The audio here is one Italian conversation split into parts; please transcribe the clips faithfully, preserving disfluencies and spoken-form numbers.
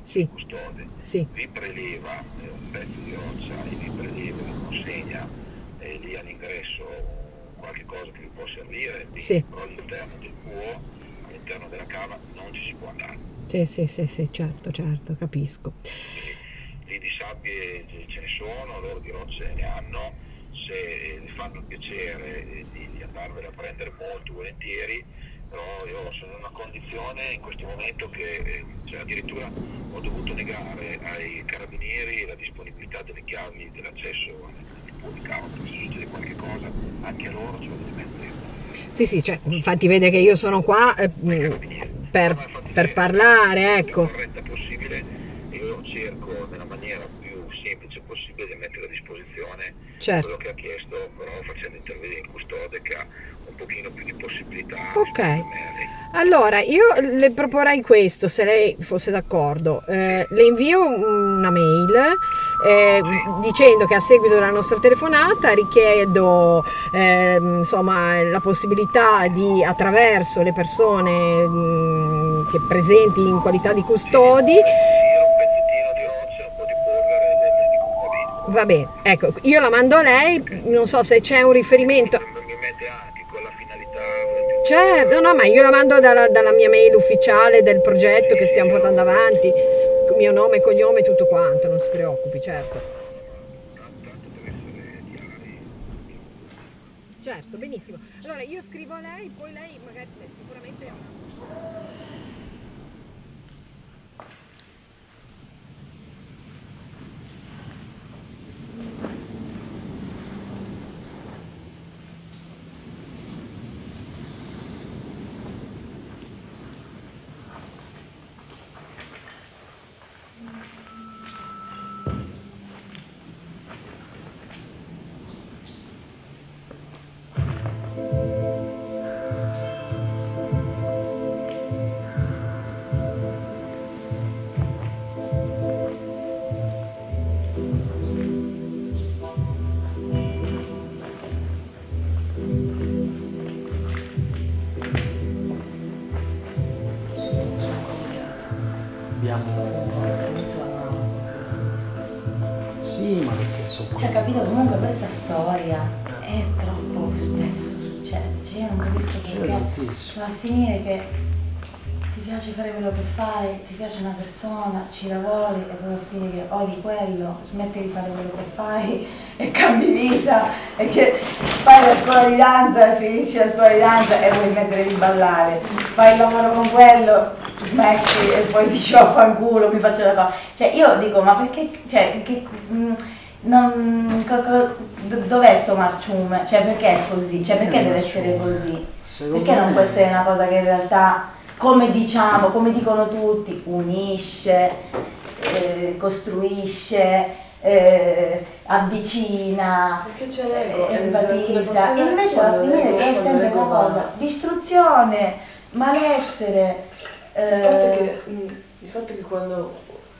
sì, custode, sì, vi preleva eh, un pezzo di roccia e vi preleva, vi consegna eh, lì all'ingresso qualche cosa che vi può servire, sì, bene, però all'interno del quo, all'interno della cava non ci si può andare. sì, sì, sì, sì, certo, certo, capisco. Quindi lì di sabbie ce ne sono, loro di rocce ne hanno, se vi fanno il piacere eh, di, di andarvene a prendere molto volentieri, però io sono in una condizione in questo momento che eh, cioè, addirittura ho dovuto negare ai carabinieri la disponibilità delle chiavi dell'accesso al tuo di cava, perché se succede qualche cosa anche a loro ce lo devi mettere. Sì, sì, cioè, infatti vede che io sono qua eh, Ai mh, carabinieri. No, per, no, infatti per lei è la parlare, persona più ecco. corretta possibile e io cerco nella maniera più semplice possibile di mettere a disposizione Certo. quello che ha chiesto, però facendo intervenire il custode che ha un pochino più di possibilità rispetto Ok, a me e a lei. allora io le proporrei questo, se lei fosse d'accordo. Sì, Eh, le invio una mail eh, sì, dicendo che a seguito della nostra telefonata richiedo eh, insomma, la possibilità di, attraverso le persone mh, che presenti in qualità di sì, di custodi. poter sentire un pezzettino di roccia, un po' di polvere, le, le dico va bene. Va bene, ecco, io la mando a lei, Ok. non so se c'è un Sì, poi riferimento. mi mi mette anche con la finalità, volete Certo, no, usare. no, ma io la mando dalla, dalla mia mail ufficiale del progetto che Sì, stiamo portando io avanti, con mio nome, cognome e tutto quanto, non si preoccupi, certo. no, no, tanto, tanto per essere chiari, io Certo, benissimo. Allora io scrivo a lei, poi lei magari beh, sicuramente... Sì, insomma, abbiamo... Sì, ma perché so qui? Cioè, capito? Comunque questa storia è troppo spesso succede. Cioè, io non capisco Succede perché tantissimo. va a finire che ti piace fare quello che fai, ti piace una persona, ci lavori e poi va a finire che odi quello, smetti di fare quello che fai e cambi vita e che fai la scuola di danza e finisci la scuola di danza e vuoi smettere di ballare, fai il lavoro con quello, smetti e poi dici vaffanculo, mi faccio la cosa. Cioè io dico ma perché, cioè, che, mh, non, co- co- do- dov'è sto marciume? Cioè perché è così? Cioè perché Eh, deve marciume. essere così? Secondo Perché non me- può essere una cosa che in realtà, come diciamo, come dicono tutti, unisce, eh, costruisce, eh, avvicina, Perché c'è l'ego, eh, e empatizza, le persone e invece alla quando fine l'ego- è quando sempre l'ego una va- cosa, distruzione, malessere. Il fatto, eh, è che, mm, il fatto è che quando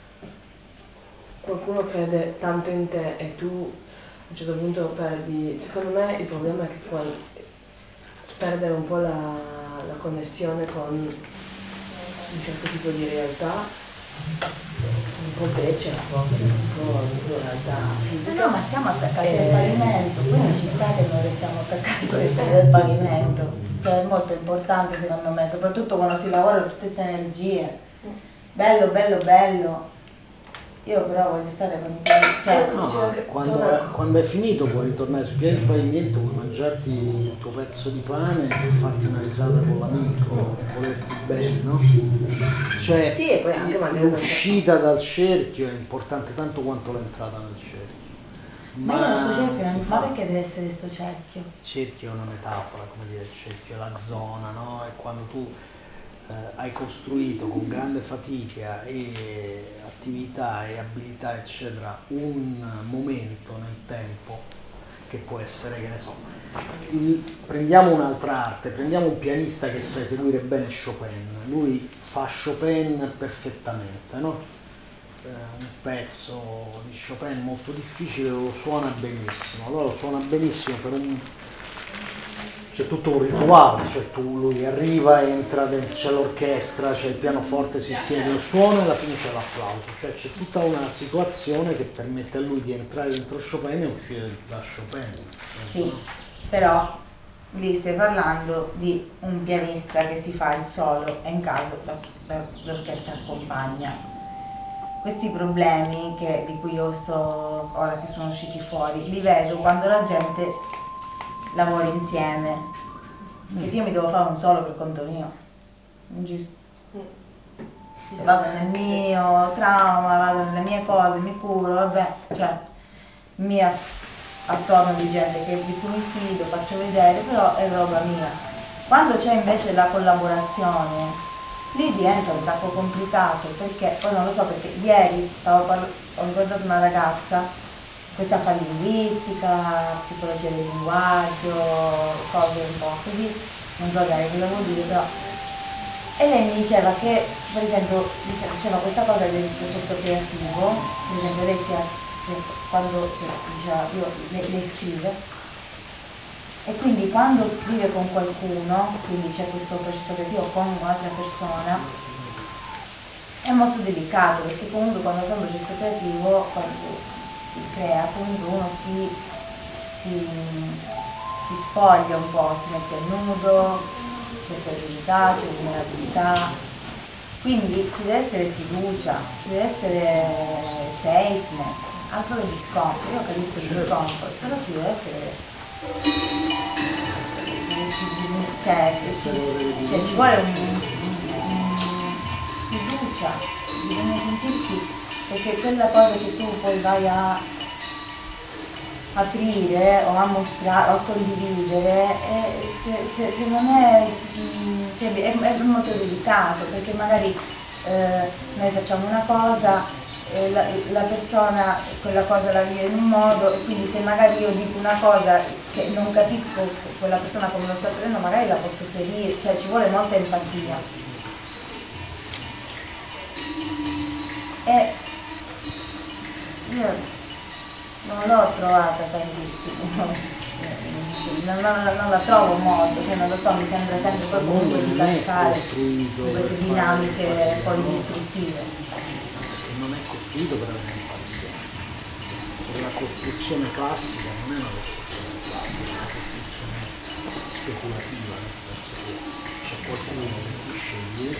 qualcuno crede tanto in te e tu a un certo punto perdi, secondo me il problema è che poi perdere un po' la, la connessione con un certo tipo di realtà, un po' becera forse, un po' una realtà Eh fisica. no, ma siamo attaccati Eh, al pavimento, quindi ci sta che noi restiamo attaccati con il piede al pavimento. Cioè è molto importante secondo me, soprattutto quando si lavora tutte queste energie. Bello, bello, bello. Io però voglio stare con i piedi. Cioè, No, Diceva ma che quando, torna- quando è finito puoi ritornare su piedi del pavimento, puoi mangiarti il tuo pezzo di pane e farti una risata con l'amico, volerti bene, no? Cioè, Sì, e poi anche magari- l'uscita dal cerchio è importante tanto quanto l'entrata nel cerchio. ma io non sto cerchio, si ma fa- perché deve essere sto cerchio? Il cerchio è una metafora, come dire, il cerchio è la zona, no? È quando tu eh, hai costruito con grande fatica e attività e abilità, eccetera, un momento nel tempo che può essere, che ne so, il- prendiamo un'altra arte, prendiamo un pianista che sa eseguire bene Chopin, lui fa Chopin perfettamente, no? Eh, un pezzo di Chopin molto difficile lo suona benissimo, allora lo suona benissimo per un c'è tutto un rituale, cioè tu, lui arriva, entra, dentro, c'è l'orchestra, c'è il pianoforte, si siede, il suono e alla fine c'è l'applauso, cioè c'è tutta una situazione che permette a lui di entrare dentro Chopin e uscire da Chopin. Sì, però lì stai parlando di un pianista che si fa il solo e in caso l'orchestra accompagna. Questi problemi che, di cui io sto, ora che sono usciti fuori, li vedo quando la gente lavora insieme. Perché se io mi devo fare un solo per conto mio, non ci... cioè, vado nel mio trauma, vado nelle mie cose, mi curo, vabbè, cioè mi attorno di gente che, di cui mi fido, faccio vedere, però è roba mia. Quando c'è invece la collaborazione, lì diventa un sacco complicato, perché poi non lo so, perché ieri stavo parla- ho ricordato una ragazza, questa fa linguistica, psicologia del linguaggio, cose un po' così, non so dai cosa vuol dire, però. E lei mi diceva che, per esempio, diceva questa cosa del processo creativo, per esempio lei si, si, quando cioè, diceva, io, lei, lei scrive, e quindi quando scrive con qualcuno, quindi c'è questo processo creativo con un'altra persona, è molto delicato, perché comunque quando fa un processo creativo, quando si crea, comunque uno si, si, si spoglia un po', si mette a nudo, c'è fragilità, c'è vulnerabilità, quindi ci deve essere fiducia, ci deve essere safeness, altro che discomfort. Io capisco il discomfort, però ci deve essere... Cioè, ci, cioè ci vuole un, un, un, fiducia, bisogna sentirsi, perché quella cosa che tu poi vai a aprire o a mostrare o a condividere, è, se, se, se non è, cioè, è, è molto delicato, perché magari eh, noi facciamo una cosa, La, la persona quella cosa la vive in un modo, e quindi se magari io dico una cosa che non capisco quella persona come lo sta prendendo, magari la posso ferire, cioè ci vuole molta empatia. E io non l'ho trovata tantissimo, non, non, non la trovo molto, cioè non lo so, mi sembra sempre poi comunque di cascare in queste dinamiche poi distruttive. Non è costruito per avere empatia, nel senso che la costruzione classica non è una costruzione classica, è una costruzione speculativa, nel senso che c'è qualcuno che ti sceglie,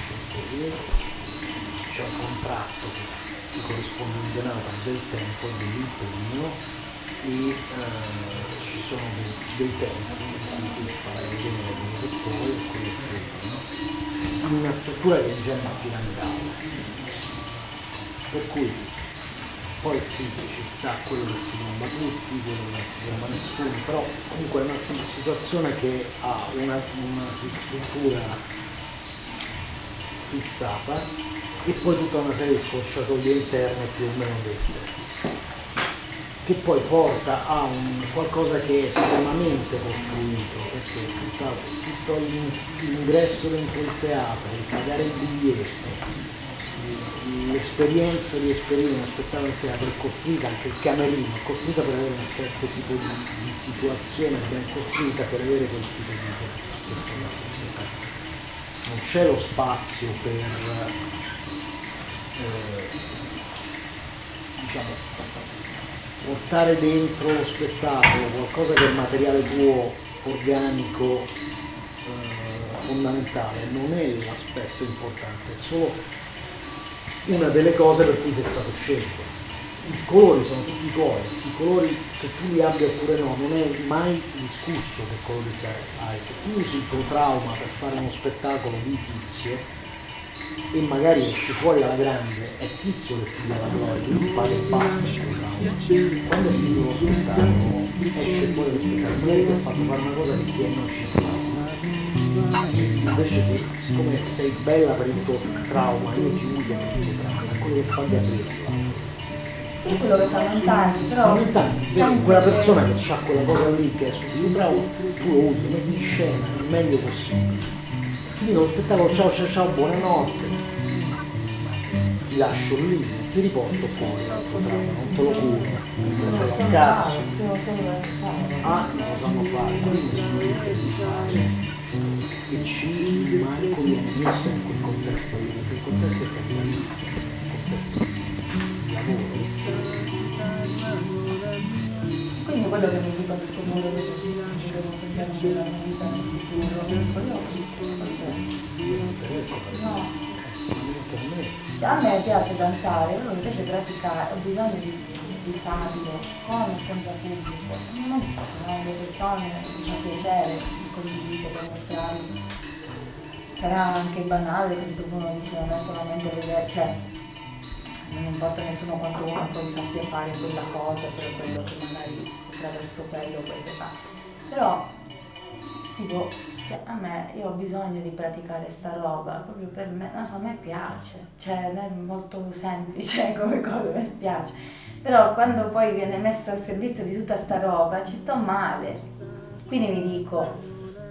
c'è un contratto che ti corrisponde un denaro del tempo, dell'impegno, e eh, ci sono dei, dei tempi in cui tu fai vedere quello che puoi e quello che puoi, in una struttura che in genere è piramidale. Per cui poi sì, ci sta quello che si tromba tutti, quello che non si tromba nessuno, però comunque è una situazione che ha una, una struttura fissata e poi tutta una serie di scorciatoie interne più o meno dette, che poi porta a un qualcosa che è estremamente costruito, perché tutta, tutto l'ingresso dentro il teatro, il pagare il biglietto, l'esperienza di esperire uno spettacolo al teatro è costruita, anche il camerino è costruita per avere un certo tipo di, di situazione ben costruita, per avere quel tipo di situazione. Non c'è lo spazio per eh, diciamo portare dentro lo spettacolo qualcosa che è materiale tuo, organico, eh, fondamentale. Non è l'aspetto importante, è solo una delle cose per cui sei stato scelto. I colori sono tutti tuoi, i colori se tu li abbia oppure no, non è mai discusso che colori hai. Se tu usi il tuo trauma per fare uno spettacolo di Tizio e magari esci fuori alla grande, è Tizio che ti dà la gloria, tu ti paghi e basta il tuo trauma. Quando è finito lo spettacolo, esce fuori lo spettacolo, magari ti ha fatto fare una cosa che ti è nociva. Invece che, siccome sei bella per il tuo trauma, io ti uso per il tuo trauma, è quello che fa Gabriella. Sì, quello che fanno in tanti, però... Fanno in tanti, quella persona che, che ha quella cosa lì che è sul tuo trauma, tu lo usi, lo metti in scena il meglio possibile. Finito lo spettacolo, ciao ciao ciao, buonanotte. Ti lascio lì. ti riporto fuori l'altro tram, non te lo curo, non Non te lo lo so cazzo. fare, io non so come fare. A non lo sanno fare, quindi sono liberi di fare e C manco viene messa in quel contesto lì, perché il contesto è capitalista, il contesto di lavoro. Quindi quello che mi dico a tutto il mondo che ci devo pensare nella mia vita nel futuro, quello ho visto, forse. Non mi interessa fare No. ma neanche a me. Cioè, a me piace danzare, però mi piace praticare, ho bisogno di, di farlo con o senza pubblico. Non so, sono le persone, mi fa piacere, mi condivido per mostrarlo. Sarà anche banale perché uno dice non è solamente vedere, cioè non importa nessuno quanto uno poi sappia fare quella cosa per quello che magari attraverso quello poi che fa. Però tipo, cioè, a me io ho bisogno di praticare sta roba proprio per me, non so, a me piace, cioè è molto semplice come cosa, mi piace. Però quando poi viene messo al servizio di tutta sta roba ci sto male. Quindi mi dico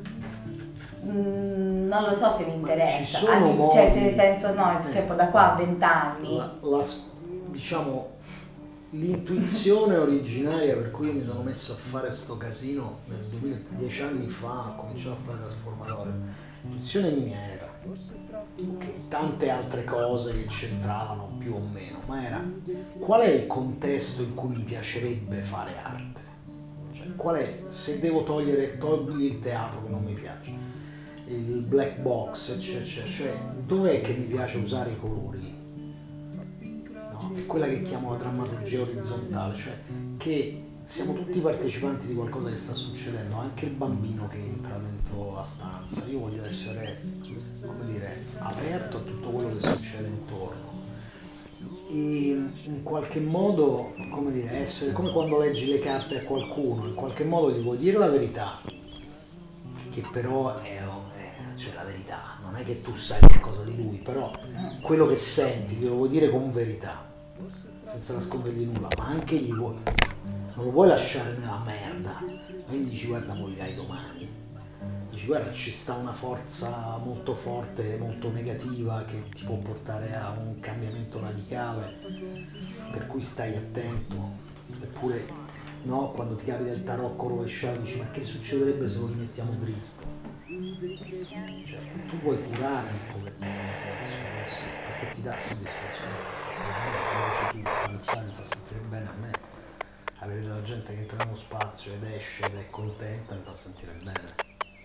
Mm, non lo so se mi interessa, sono Anni- modi- cioè se penso no, eh. tipo da qua a vent'anni, La, la, diciamo, l'intuizione originaria per cui mi sono messo a fare sto casino nel duemila, dieci anni fa, ho cominciato a fare trasformatore. L'intuizione mia era ok, tante altre cose che c'entravano più o meno, ma era qual è il contesto in cui mi piacerebbe fare arte? Cioè, qual è, se devo togliere, togli il teatro che non mi piace, il black box, eccetera, eccetera, cioè dov'è che mi piace usare i colori? No? È quella che chiamo la drammaturgia orizzontale, cioè che siamo tutti partecipanti di qualcosa che sta succedendo, anche il bambino che entra dentro la stanza. Io voglio essere, come dire, aperto a tutto quello che succede intorno e in qualche modo, come dire, essere come quando leggi le carte a qualcuno, in qualche modo gli vuoi dire la verità, che però è, è cioè la verità, non è che tu sai qualcosa di lui, però quello che senti glielo vuoi dire con verità, senza nascondergli nulla, ma anche gli vuoi, non lo vuoi lasciare nella merda, ma gli dici guarda morirai domani, dici guarda ci sta una forza molto forte, molto negativa che ti può portare a un cambiamento radicale, per cui stai attento, eppure no, quando ti capita il tarocco rovesciato dici ma che succederebbe se lo rimettiamo dritto? Cioè, tu vuoi curare un po' una situazione adesso, perché ti dà soddisfazione, fa sentire bene, come dici tu, pensare mi fa sentire bene a me, avere della gente che entra nello spazio ed esce ed è contenta mi fa sentire bene.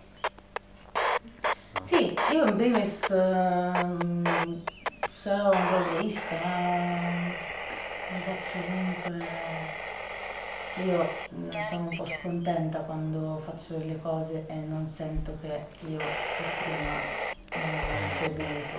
No? sì, io in primis ehm, sarò un po' egoista, ma lo faccio comunque, cioè io mm, sono un po' scontenta quando faccio delle cose e non sento che io che prima non ho creduto.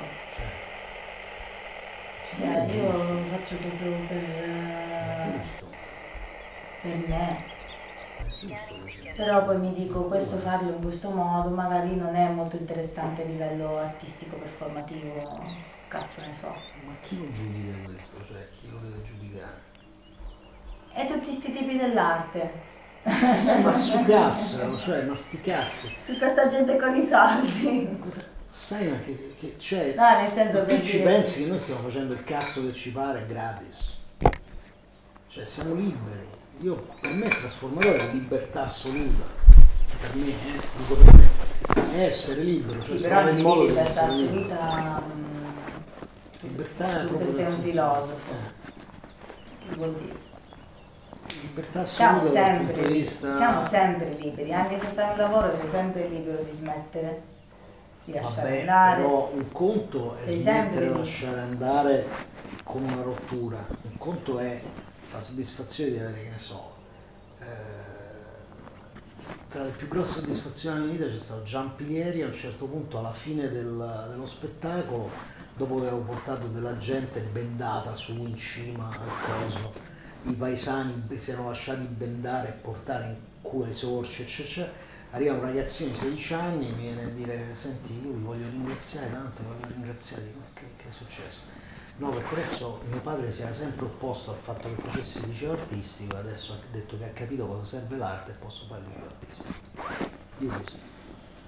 Cioè, io lo faccio proprio per, eh, Giusto, per me. giusto perché Però poi mi dico, questo farlo in questo modo magari non è molto interessante a livello artistico, performativo, cazzo ne so. ma chi lo giudica questo? Cioè chi lo deve giudicare? E tutti sti tipi dell'arte. Ma su cazzo, cioè ma sti cazzi. Tutta sta gente con i soldi. Cosa- Sai ma che, che c'è? No, nel senso Ma per tu ci dire- pensi che noi stiamo facendo il cazzo che ci pare gratis? Cioè siamo liberi. Io per me il trasformatore è libertà assoluta. Per me, eh, dico per me. È essere libero, cioè Sì, però trovare il modo di libertà essere libero. assoluta, Libertà è tu proprio che sei nel un senso- filosofo, eh, che vuol dire? libertà Siamo assoluta dal punto sempre, di vista. siamo sempre liberi, anche se fai un lavoro sei sempre libero di smettere, di lasciare Vabbè, andare. però un conto è Sei smettere sempre di lì. lasciare andare con una rottura, un conto è la soddisfazione di avere, che ne so, eh, tra le più grosse soddisfazioni della mia vita c'è stato Giampilieri a un certo punto alla fine del- dello spettacolo, dopo che avevo portato della gente bendata su in cima al coso, i paesani si erano lasciati bendare e portare in culo ai sorci, eccetera, eccetera. Arriva un ragazzino di sedici anni e mi viene a dire senti io vi voglio ringraziare tanto, vi voglio ringraziare, dico, che, che è successo? No, perché adesso mio padre si era sempre opposto al fatto che facessi il liceo artistico, adesso ha detto che ha capito cosa serve l'arte e posso fare il liceo artistico. Io così.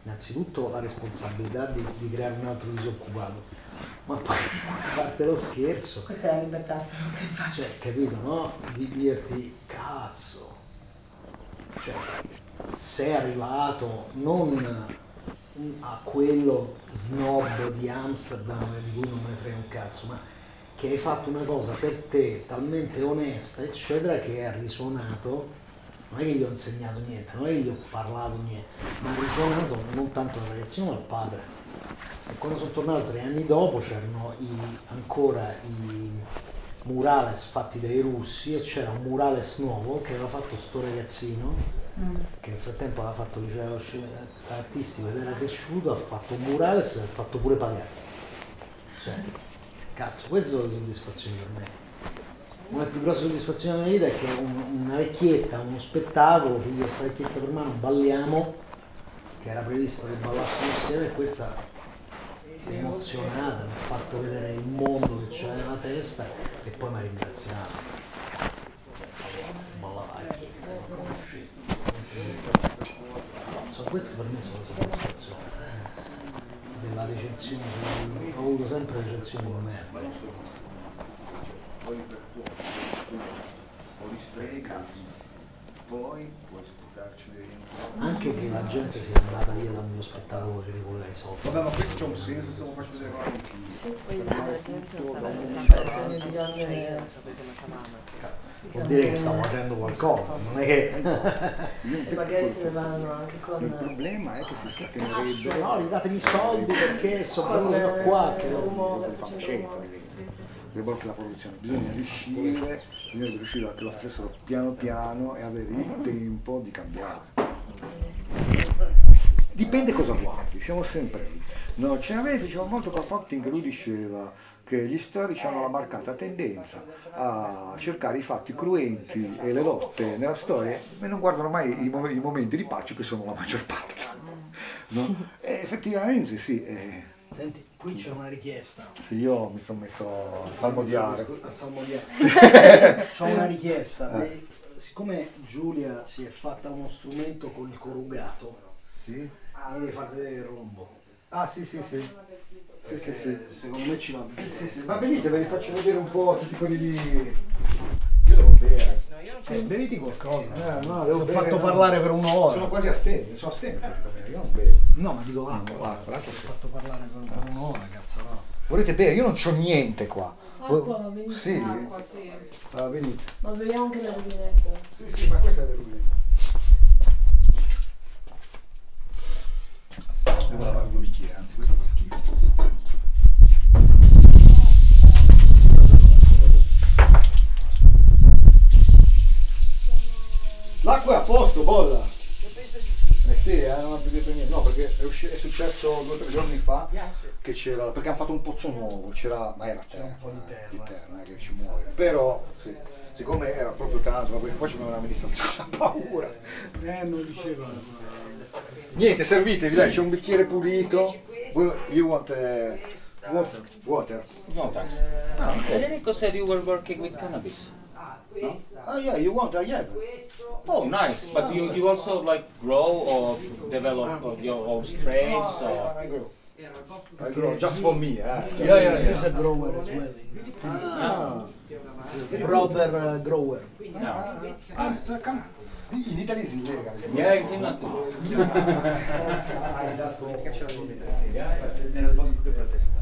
innanzitutto la responsabilità di, di creare un altro disoccupato, ma poi a parte lo scherzo, questa è la libertà assoluta, infatti. cioè, capito, no? Di dirti, cazzo, cioè, sei arrivato non a quello snob di Amsterdam di cui non me ne frega un cazzo, ma che hai fatto una cosa per te talmente onesta, eccetera, che ha risuonato, non è che gli ho insegnato niente, non è che gli ho parlato niente, ma ha risuonato non tanto la ragazzina ma il padre. E quando sono tornato tre anni dopo c'erano i, ancora i murales fatti dai russi e c'era un murales nuovo che aveva fatto sto ragazzino mm. che nel frattempo aveva fatto il liceo artistico ed era cresciuto, ha fatto un murales e ha fatto pure pagare. Cioè, cazzo, queste sono le soddisfazioni per me. Una delle più grosse soddisfazioni della mia vita è che un, una vecchietta, uno spettacolo, figlio questa vecchietta per mano, balliamo, che era previsto che ballassimo insieme, e questa si è emozionata, mi ha fatto vedere il mondo che c'era nella testa e poi mi ha ringraziato. Ballavai, non conoscevo. Insomma, queste per me sono le soddisfazioni. Della recensione, ho avuto sempre recensioni di merda. Poi puoi sputarci anche che la gente sia andata via dal mio spettacolo che ricolla i soldi. Vabbè, ma questo c'è un senso se lo faccio vedere qua. Sì, poi la gente non sa l'impressione di grande. Vuol dire che stavo facendo qualcosa, non è che. E magari se ne vanno anche con. Il problema è che si scatenerebbe. No, ridatemi i soldi perché sono venuto qua. Che lo fantascienza. Devo che la produzione, bisogna riuscire, bisogna riuscire a che lo facessero piano piano e avere il tempo di cambiare. Dipende cosa guardi, siamo sempre lì. No, ce n'aveva, diceva molto Kropotkin, che lui diceva che gli storici hanno la marcata tendenza a cercare i fatti cruenti e le lotte nella storia e non guardano mai i, mom- i momenti di pace che sono la maggior parte. No? E effettivamente sì. Eh. Senti, qui c'è una richiesta. Sì, io mi sono messo a salmodiare. A salmodiare. C'ho una richiesta. Eh. Siccome Giulia si è fatta uno strumento con il corrugato, sì, mi devi far vedere il rombo. Ah sì sì sì. Sì, sì, sì. Secondo me ci va bene. Sì, sì, sì. Ma venite, ve li faccio vedere un po' tutti quelli di. Io devo bere. Eh, beviti qualcosa. Eh, no, devo Ti ho bere, fatto no. parlare per un'ora. Sono quasi astemio, sono astemio per bere, io non bevo. No, ma dico l'acqua. No, l'acqua, l'acqua Ti sì. ho fatto parlare per, per un'ora, cazzo no. Volete bere? Io non c'ho niente qua. Acqua, venite. Sì. Acqua, sì. Ah, venite. Ma beviamo anche la rubinetta. Sì, sì, ma questa è del rubinetto. Devo lavare due bicchieri, anzi questo fa schifo. L'acqua è a posto, bolla! Eh sì, eh, non ho più detto niente. No, perché è, usci- è successo due o tre giorni fa che c'era. Perché hanno fatto un pozzo nuovo, c'era. Ma era terra, un po' di terra. di terra, non è che ci muore. Però, sì, siccome era proprio tanto, perché poi c'è un'amministrazione a paura. Eh, me lo diceva. Niente, servitevi, dai, c'è un bicchiere pulito. You want uh, water? Water. No, thanks. Ah, ok. Federico said you were working with cannabis. No? Oh yeah, you want? I have. Oh, nice. But you, you also like grow or develop uh, your own strains or? I grow. I grow just for me, eh. Yeah, yeah, yeah. He's a grower as well. Ah. Brother uh, grower. No. Ah, so come. In Italy is illegal. Yeah, in Finland too. Perché ce l'avevo mettere sempre? Era il bosco che protesta.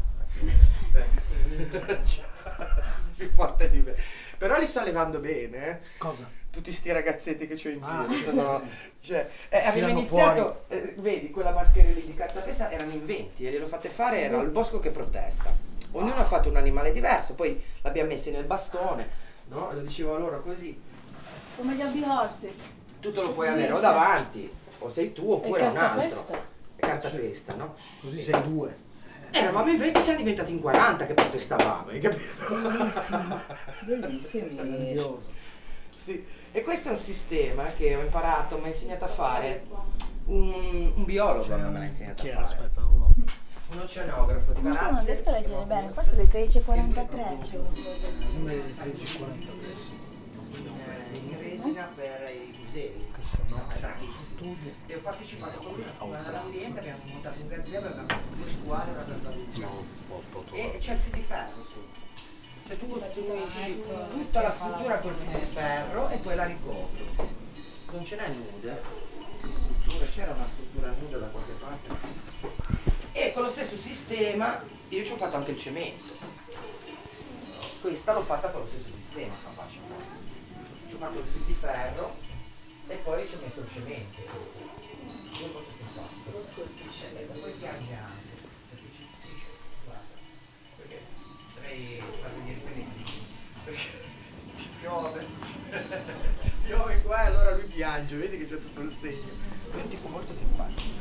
Più forte di me. Però li sto levando bene, eh. Cosa? Tutti sti ragazzetti che c'ho in giro. Ah, sono, cioè, eh, abbiamo Tirano iniziato, eh, vedi, quella maschera lì di cartapesta erano in venti e glielo fate fare, era il bosco che protesta. Ognuno ha fatto un animale diverso, poi l'abbiamo messi nel bastone, no? Lo dicevo loro così. Come gli hobby horses. Tutto lo puoi Sì, avere o sì. davanti, o sei tu oppure E un altro. cartapesta? È cartapesta, no? Così sei due. Eravamo in venti, siamo diventati in quaranta che protestavamo, hai capito? Bellissimi. Grandioso. Sì. E questo è un sistema che ho imparato, mi ha insegnato a fare un, un biologo, me l'ha insegnato Chi a era? fare. Aspetta, no. Un oceanografo di Non so, non Varazze. riesco a leggere bene, forse le tredici e quarantatré. Cioè. Sembra le tredici e quaranta adesso. In resina per i disegni. Questa è no? È bravissimo. E ho partecipato con lui una settimana dall'ambiente, abbiamo montato un gazebo, abbiamo fatto due squadre, una tartaruga. E c'è il fil di ferro su. Cioè tu costruisci tutta la struttura col fil di ferro e poi la ricopri. Non ce n'è nude di struttura, c'era una struttura nuda da qualche parte. E con lo stesso sistema io ci ho fatto anche il cemento. Questa l'ho fatta con lo stesso sistema, sta facendo. Ci ho fatto il fil di ferro e poi ci ho messo il cemento. Io molto simpatico. Lo scolpisce. E poi piange anche. Perché ci dice, guarda, perché dovrei far venire i pellegrini. Perché ci piove. Piove qua e allora lui piange, vedi che c'è tutto il segno. È un tipo molto simpatico.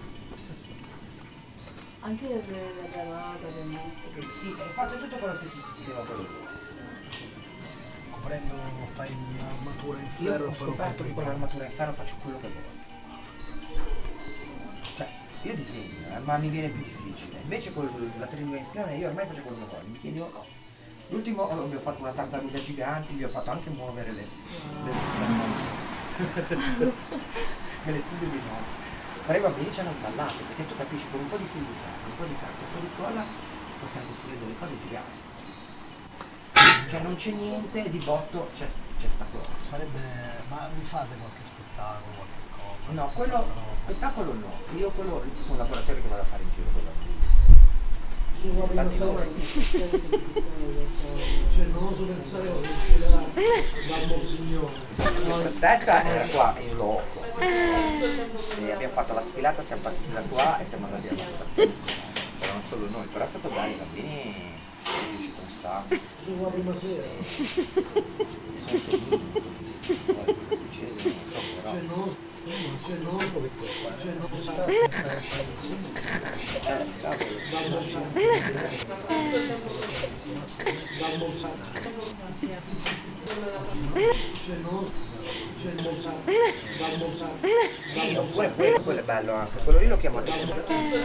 Anche la granata, abbiamo visto che... Sì, hai fatto tutto con lo stesso sistema quello lì. Prendo, fai un'armatura in Io ferro ho e poi lo scoperto compri. che con l'armatura in ferro faccio quello che voglio. Cioè, io disegno, eh, ma mi viene più difficile. Invece con la tridimensione io ormai faccio quello che voglio. Mi chiedi, oh, no. L'ultimo oh, mi ho fatto una tartaruga gigante, gli ho fatto anche muovere le... le me le studio di nuovo. Però va bene, ci hanno sballato, perché tu capisci con un po' di fil di ferro, un po' di carta, un po' di colla, possiamo costruire delle cose giganti. Cioè non c'è niente, di botto c'è, c'è sta cosa. Sarebbe... ma mi fate qualche spettacolo, qualche cosa? No, quello, spettacolo no, io quello sono laboratorio che vado a fare in giro quello lì. Infatti no. Cioè non oso pensare cosa uscirà dal Monsignore. La protesta era qua in loco. E abbiamo fatto la sfilata, siamo partiti da qua e siamo andati a Mazza. Però non solo noi, però è stato bello, i bambini mi è piaciuto un sacco. Sono la prima sera. E sono seguiti. Poi cosa succede, non so però. Cioè non oso, cioè non oso che qua, cioè non oso Eh, cavolo. dal Monsignore. Dal Monsignore. Cioè non oso. Sì, oppure quello, quello è bello anche, quello lì lo chiamo addirittura.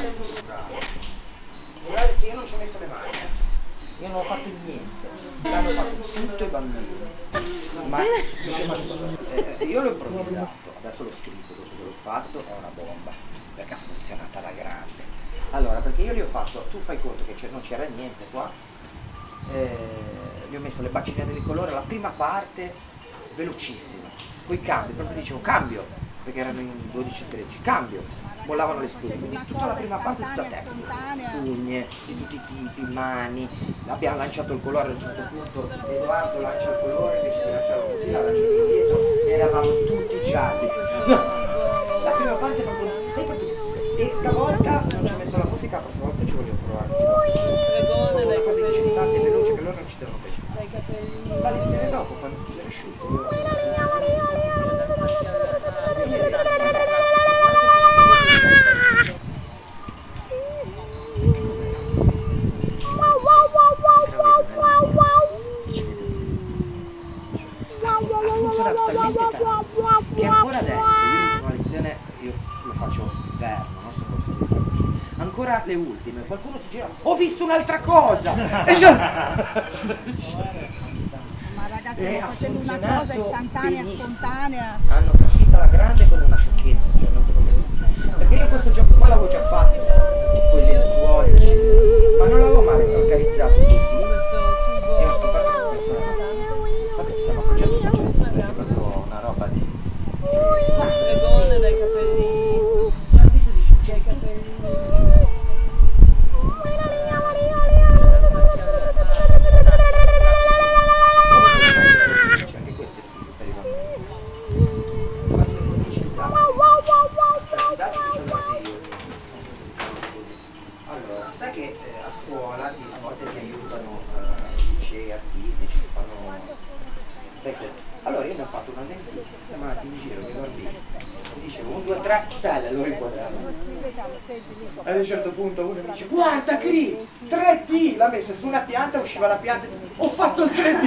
Guardate, se io non ci ho messo le mani, eh. Io non ho fatto niente, l'hanno fatto tutto i bambini. Ma eh, io l'ho improvvisato, adesso l'ho scritto, dopo che l'ho fatto è una bomba, perché ha funzionato alla grande. Allora, perché io gli ho fatto, tu fai conto che non c'era niente qua, eh, gli ho messo le baccinette di colore, la prima parte velocissima. Poi cambio, proprio dicevo cambio, perché erano in dodici tredici, cambio, mollavano le spugne, quindi tutta la prima parte tutta texture, spugne di tutti i tipi, mani, abbiamo lanciato il colore a un certo punto, Edoardo lancia il colore, invece di lanciarlo così l'ha lanciato indietro, eravamo tutti gialli. La prima parte proprio, sai proprio, e stavolta non ci ho messo la musica, la prossima volta ci voglio provare. Proprio una cosa incessante e veloce che loro non ci devono pensare. La lezione dopo, quando tu sei asciutto, io ha funzionato talmente tanto che ancora adesso, io l'ultima lezione io lo faccio inverno, non so cosa dire. Ancora le ultime, qualcuno si gira, ho visto un'altra cosa! E e ha funzionato benissimo. Hanno capito la grande con una sciocchezza, cioè non so come dire. Perché io questo gioco qua l'avevo già fatto, con i lenzuoli, eccetera, ma non l'avevo mai organizzato così e ho scoperto che funzionava. Infatti si chiama progetto progetto, perché è proprio una roba di... Dragone dai capelli. Già visto di c'è i capelli. C'è anche questo il figlio per i bambini. Quando le pubblicità. Dati che ci ho dati io. Allora, sai che eh, a scuola ti, a volte ti aiutano eh, i licei artistici, ti fanno. Sai che. Allora io mi ho fatto una lentina, siamo andati in giro con i bambini, mi dicevo un, due, tre, stelle, loro inquadravano. Ad un certo punto uno mi dice, guarda Cri, tre D, l'ha messa su una pianta, usciva la pianta, ho fatto il tre D.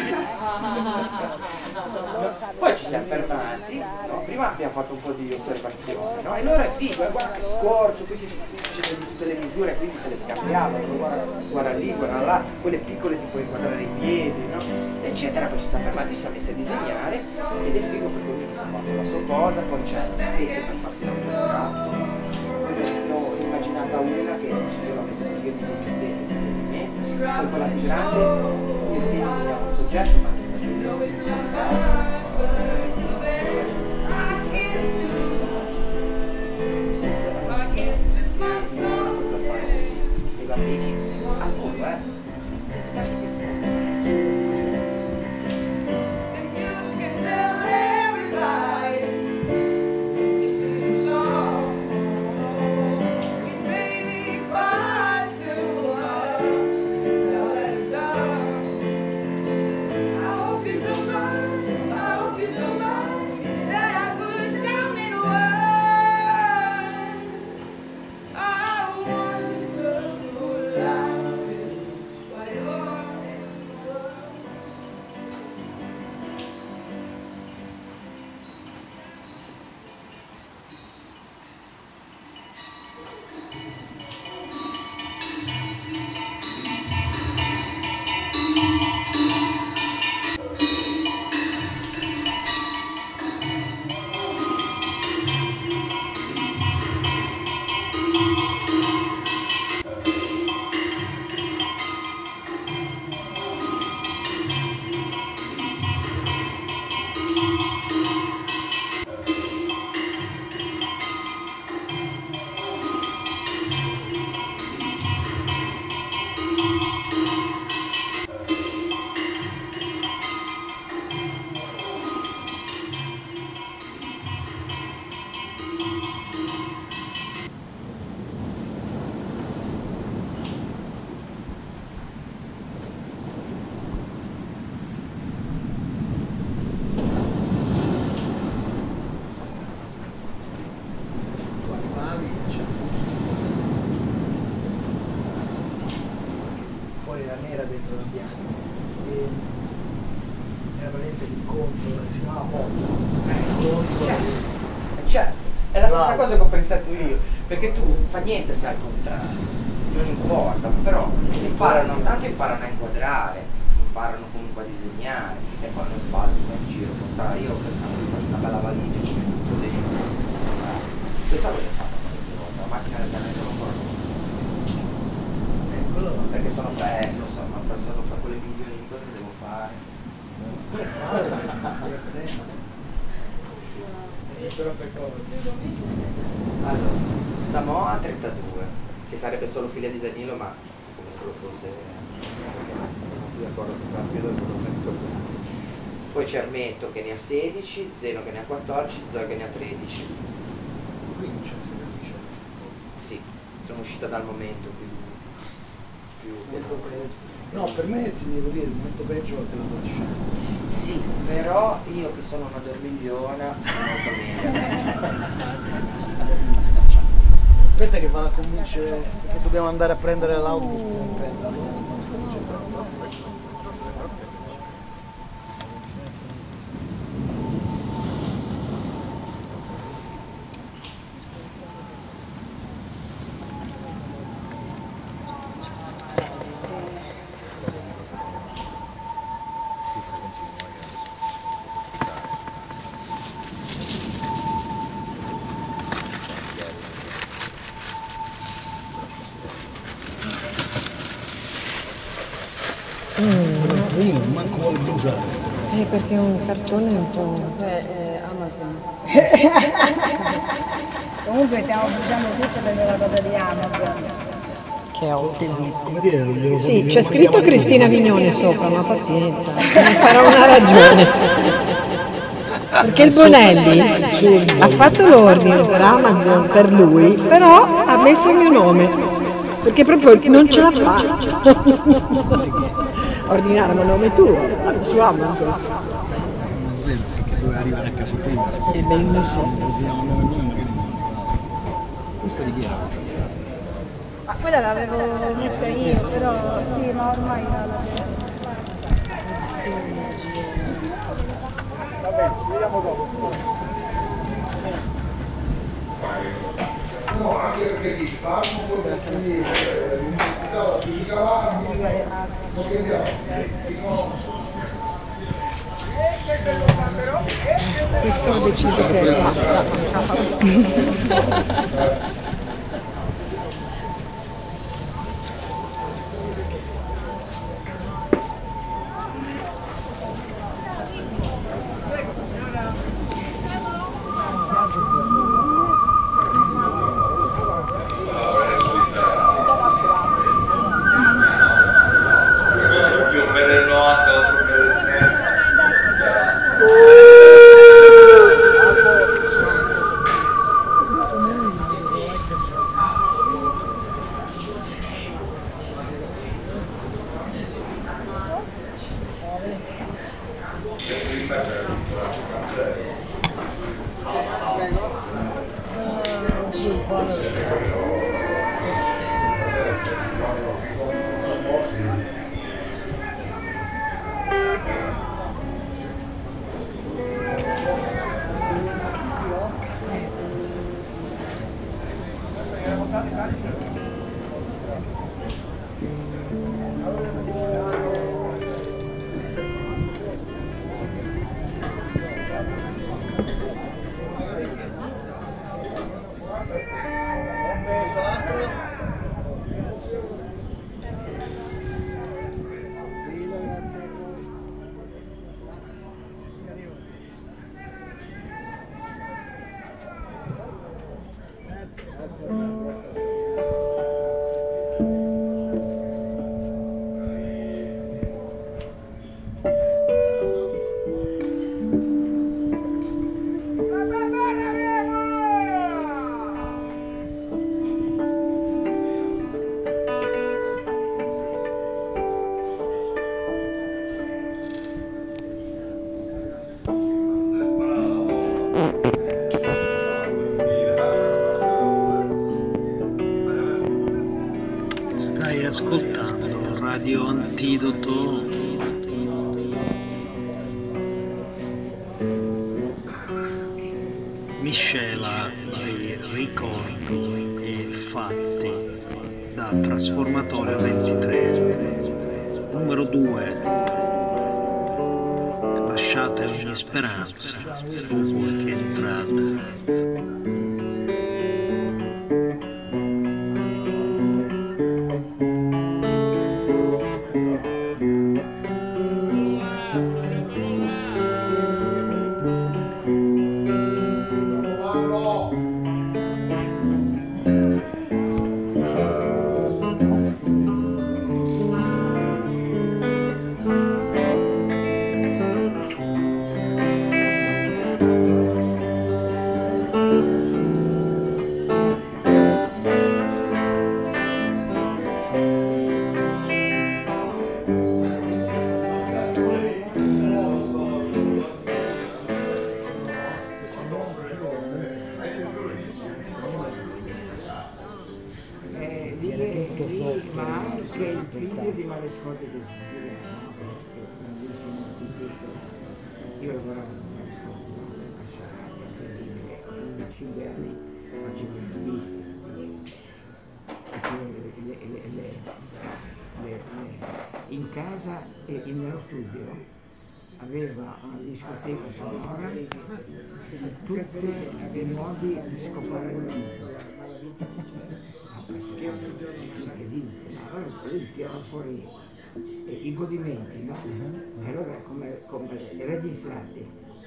No? Poi ci siamo fermati, no? Prima abbiamo fatto un po' di osservazione, no? E loro è figo, eh, guarda che scorcio, qui si, si di tutte le misure, quindi se le scambiavano, guarda, guarda lì, guarda là, quelle piccole ti puoi inquadrare i piedi, no? Eccetera, poi ci siamo fermati, ci siamo messi a disegnare ed è figo perché ognuno si è fatto la sua cosa, poi c'è lo specchio per farsi l'autoritratto. L'ho immaginata una che io la metto così, io disegno te, te disegni me, poi quella più grande, io e te disegniamo un soggetto, ma non si diversa. I bambini a fondo, eh? Senza dargli più nera dentro la bianca e era veramente l'incontro, si chiamava Mondo, l'incontro certo. certo, è la stessa cosa che ho pensato io, perché tu fa niente se al contrario, non importa, però imparano, tanto imparano a inquadrare, imparano comunque a disegnare e quando sbagliano in giro, sta, io pensavo di fare una bella valigia, ci metto tutto dentro, questa l'ho già fatta qualche volta, la macchina del pianeta non ancora non perché sono fresco, lo so, ma sono fra quelle milioni di cose che devo fare. Allora, Samoa trentadue, che sarebbe solo figlia di Danilo, ma come se lo fosse, non più d'accordo con Rapido e quello che poi c'è Ermetto che ne ha sedici, Zeno che ne ha quattordici, Zoe che ne ha tredici. Quindi c'è sedici. Sì, sono uscita dal momento più molto peggio. No, per me ti devo dire il momento peggio è l'adolescenza. Sì, però io che sono una dormigliona sono molto meglio. Aspetta che vado a convincere che dobbiamo andare a prendere l'autobus per un prenderlo. Eh, perché un cartone è un po'... Eh, eh, Amazon. Comunque stiamo bruciando tutto per la cosa di Amazon. Che è ottimo. Come dire, Sì, c'è scritto Cristina Vignone sopra, ma pazienza, ne farà una ragione. Perché il Bonelli ha fatto l'ordine per Amazon per lui, però ha messo il mio nome, perché proprio non ce la fa. Ordinare a nome tuo su Amazon. Perché doveva arrivare a casa prima. È bellissimo. Questa di chi era? Ma quella l'avevo messa io, però sì, ma ormai la Va bene, ci vediamo dopo. No, anche perché il parco può finire l'università la più cavalli, non che andiamo. Questo ho deciso che basta. Ascoltando Radio Antidoto. Miscela di ricordi e fatti da Trasformatorio ventitré. Numero due. Lasciate ogni speranza voi che entrate. In casa e nello studio aveva una discoteca sonora su tutti i modi di scopare il mondo. Allora lui tirava fuori i godimenti, no? E allora come, come registrati.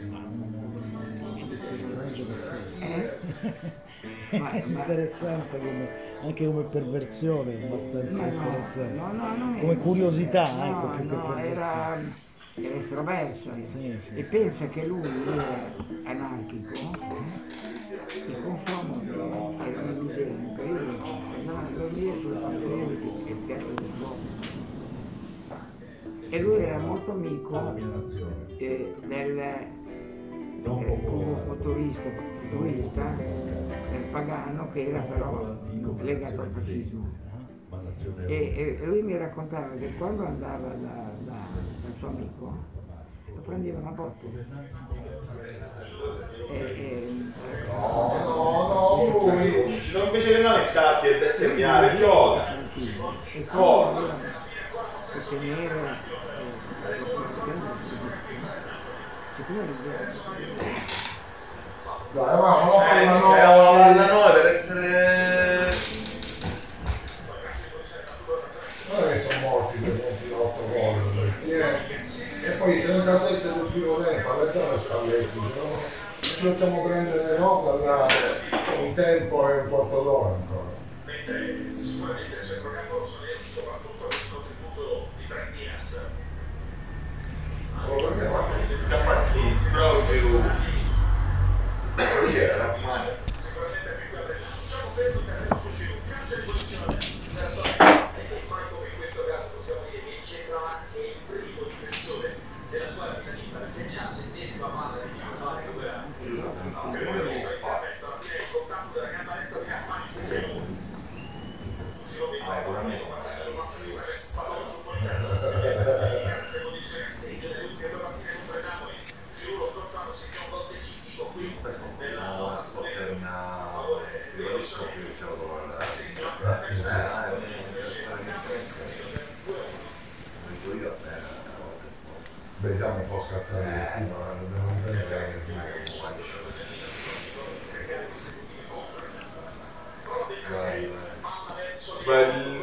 Eh? Ma, è interessante come, anche come perversione, abbastanza no, interessante. No, no, no, come curiosità, no, ecco, più no, che era, era estroverso sì, sì, e sì. Pensa che lui era anarchico e con sua moglie era una miseria, in un periodo andava a dormire sulle fattorie e piazza del Duomo. E lui era molto amico eh, del eh, motorista, motorista eh, pagano che era però legato al fascismo. E, e lui mi raccontava che quando andava da, da, dal suo amico lo prendeva una botte. E, e, Lui, non invece che lamentarti e bestemmiare, gioca. Forza. Dai, ma non Eh, alla noi per essere... non è che sono morti se monti otto gol, e poi trentasette del primo tempo, alla già Spalletti, no? Ci facciamo prendere no, andare un tempo e un quarto d'ora ancora. Sicuramente nel programma rossonero soprattutto il contributo di Brandias. Oh, perché ma che si chiama Artisti, proprio chi era? Sicuramente più grande. Diciamo questo che abbiamo successo un calcio di posizione e quanto in questo caso possiamo dire che il centravanti è il primo difensore della squadra milanista perché c'ha l'ennesima palla di Giovanni Guerra. Il contatto della gamba destra di Campagna Ah, sicuramente. No, sto terminando. Io so più che lo guardare. Beh, siamo un po' scazzati di qui, ma dobbiamo intendere che Beh,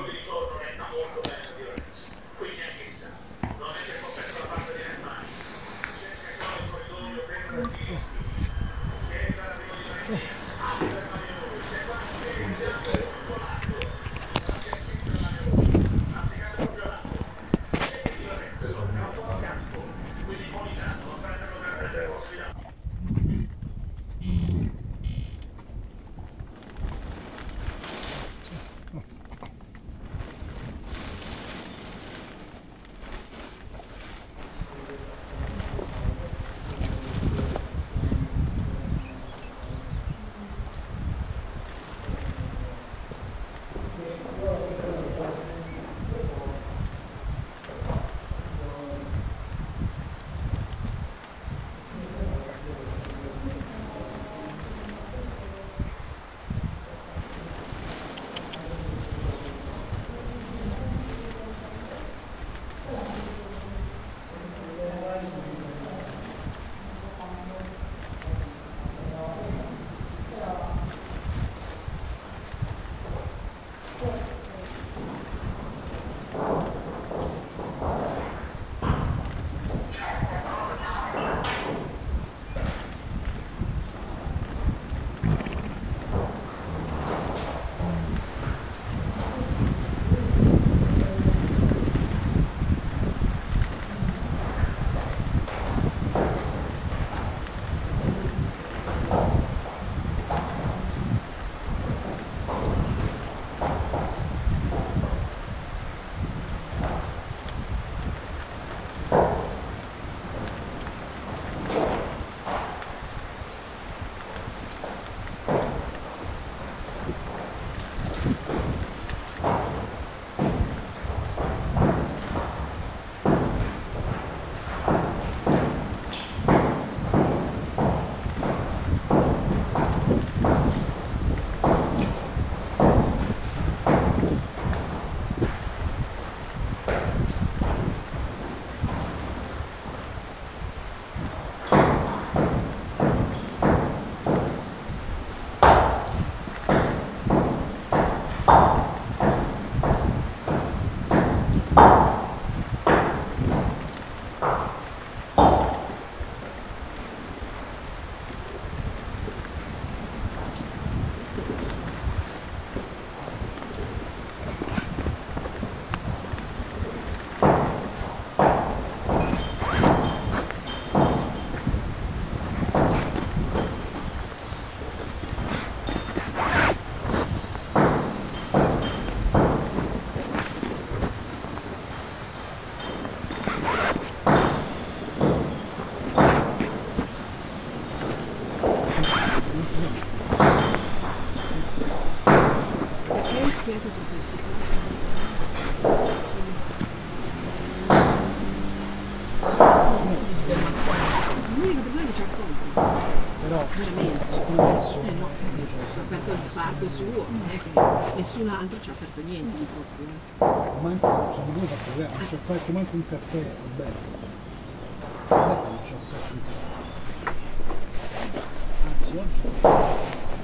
L'unica persona che ci racconta. Però veramente. Eh no, ho aperto parte suo, non è che nessun altro ci ha aperto niente di proprio. Manco non c'è di fa problema, non c'è fatto manco un caffè, vabbè. Non è che non c'è fatto un caffè. Anzi, oggi...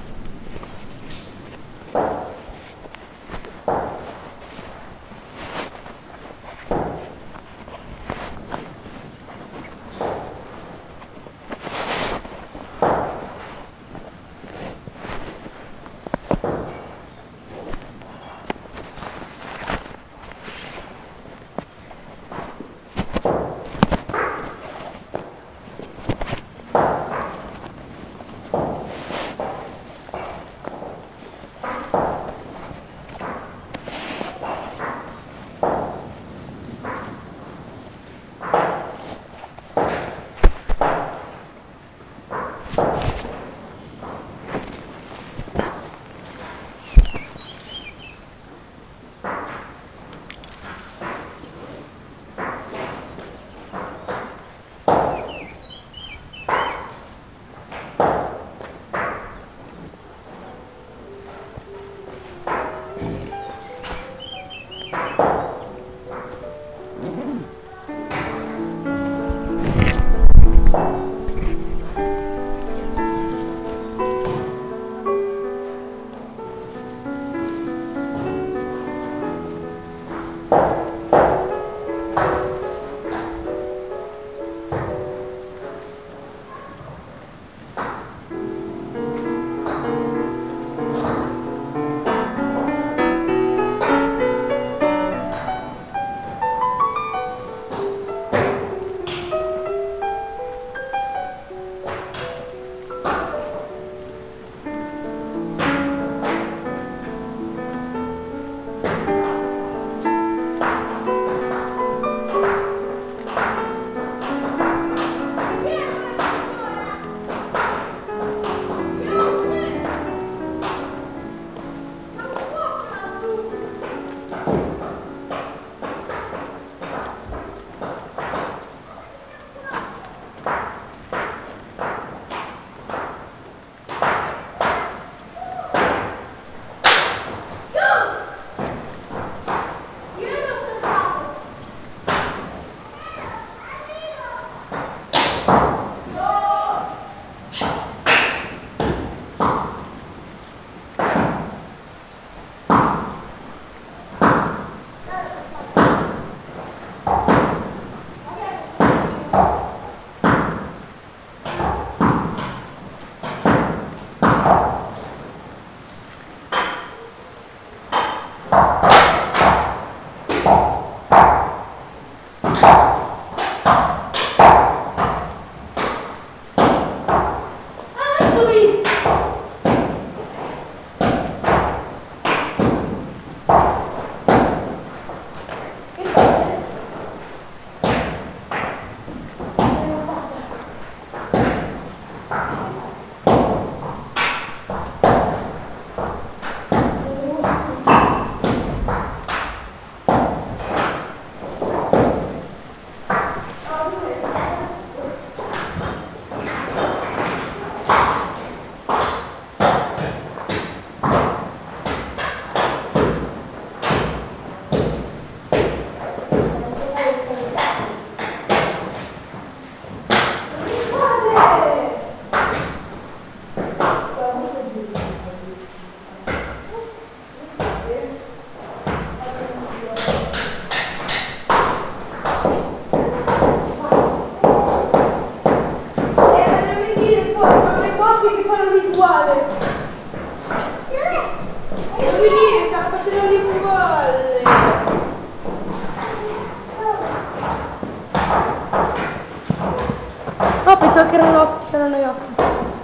No, pensavo che erano, c'erano gli occhi.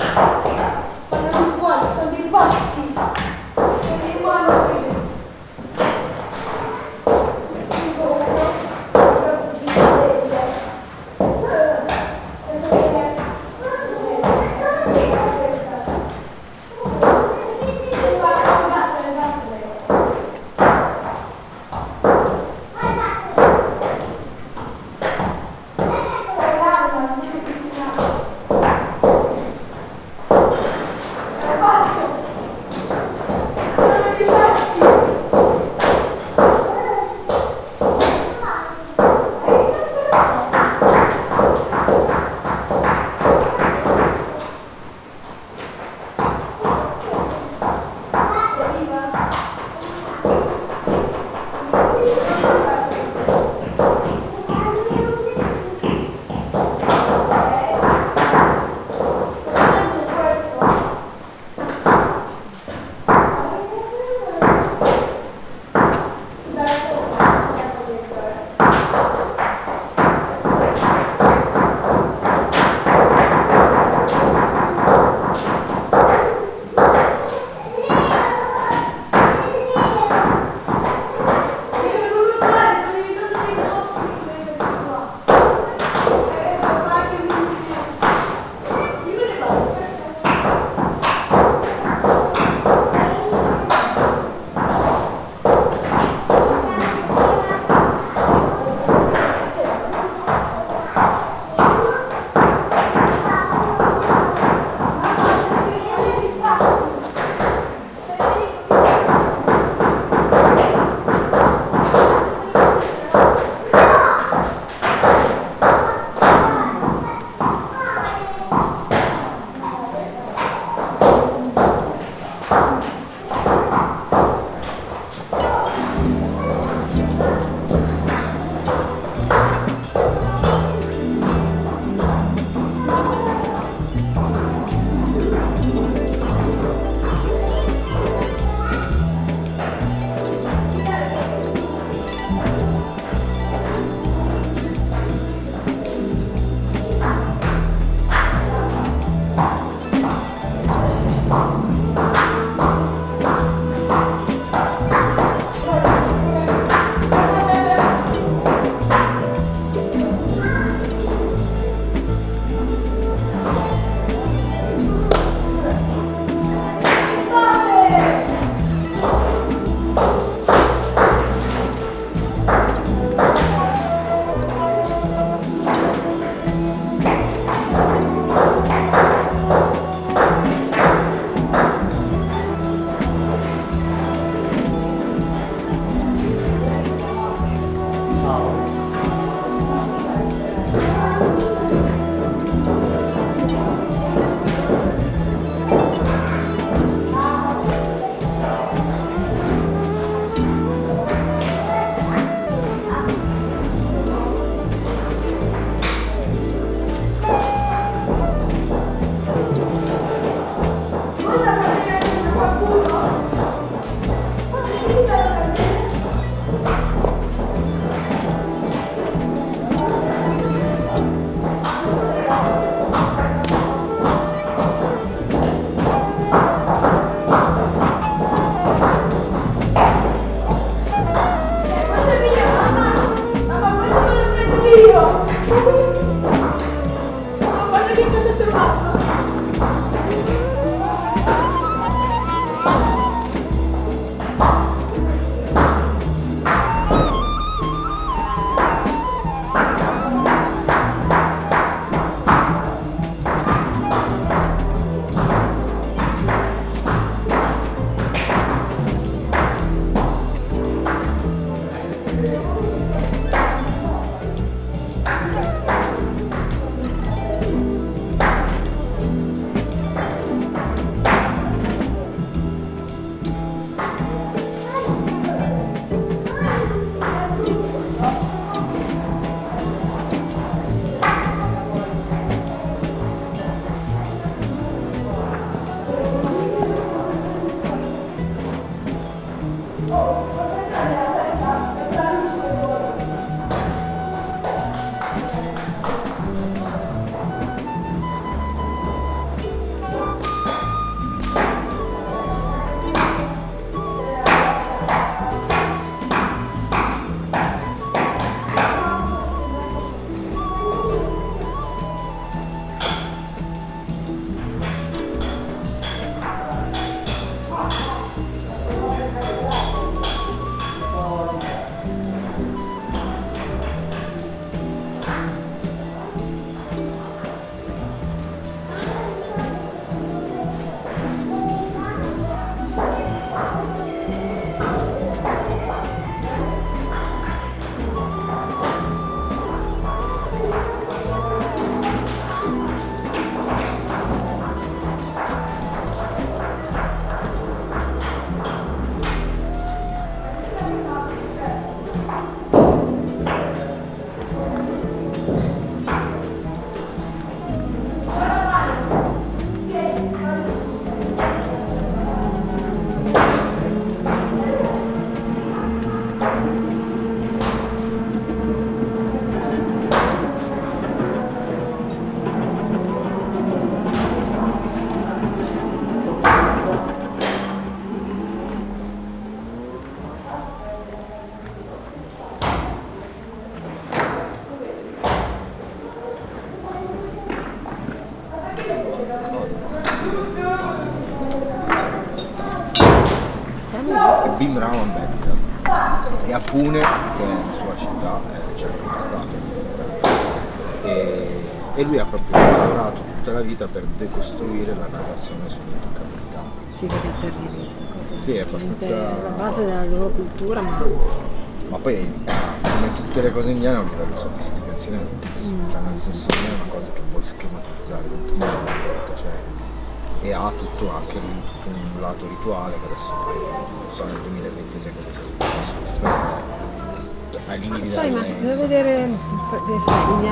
Fanno tutti uguali, sono dei pazzi. Sono dei uguali. Bim Ramanbeck e a Pune, che è la sua città, c'è anche una statua, e, e lui ha proprio lavorato tutta la vita per decostruire la narrazione sull'antica americana. Sì, perché è terribile questa cosa. Sì, è abbastanza... la base della loro cultura, ma... ma poi come tutte le cose indiane a un livello di sofisticazione altissimo, mm. cioè nel senso non è una cosa che puoi schematizzare molto facilmente, cioè, e ha tutto anche lì, tutto un lato rituale che adesso non so nel duemilaventitré cosa sia successo, però ai limiti sai, della ma violenza. devo vedere l'India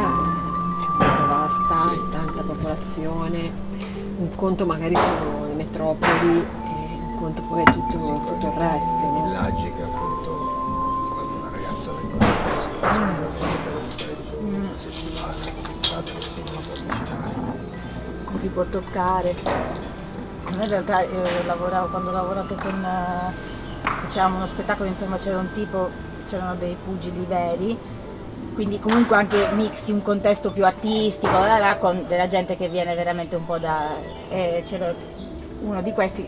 è vasta, sì. Tanta popolazione, un conto magari sono le metropoli e un conto poi è tutto, sì, tutto il resto, no? Villaggi che appunto quando una ragazza vengono da questo per stare di fronte a una cellulare, nessuno la può avvicinare. Si può toccare. In realtà io lavoravo, quando ho lavorato con facevamo uno spettacolo, insomma c'era un tipo, c'erano dei pugili veri, quindi comunque anche mixi un contesto più artistico là, là, con della gente che viene veramente un po' da... Eh, c'era uno di questi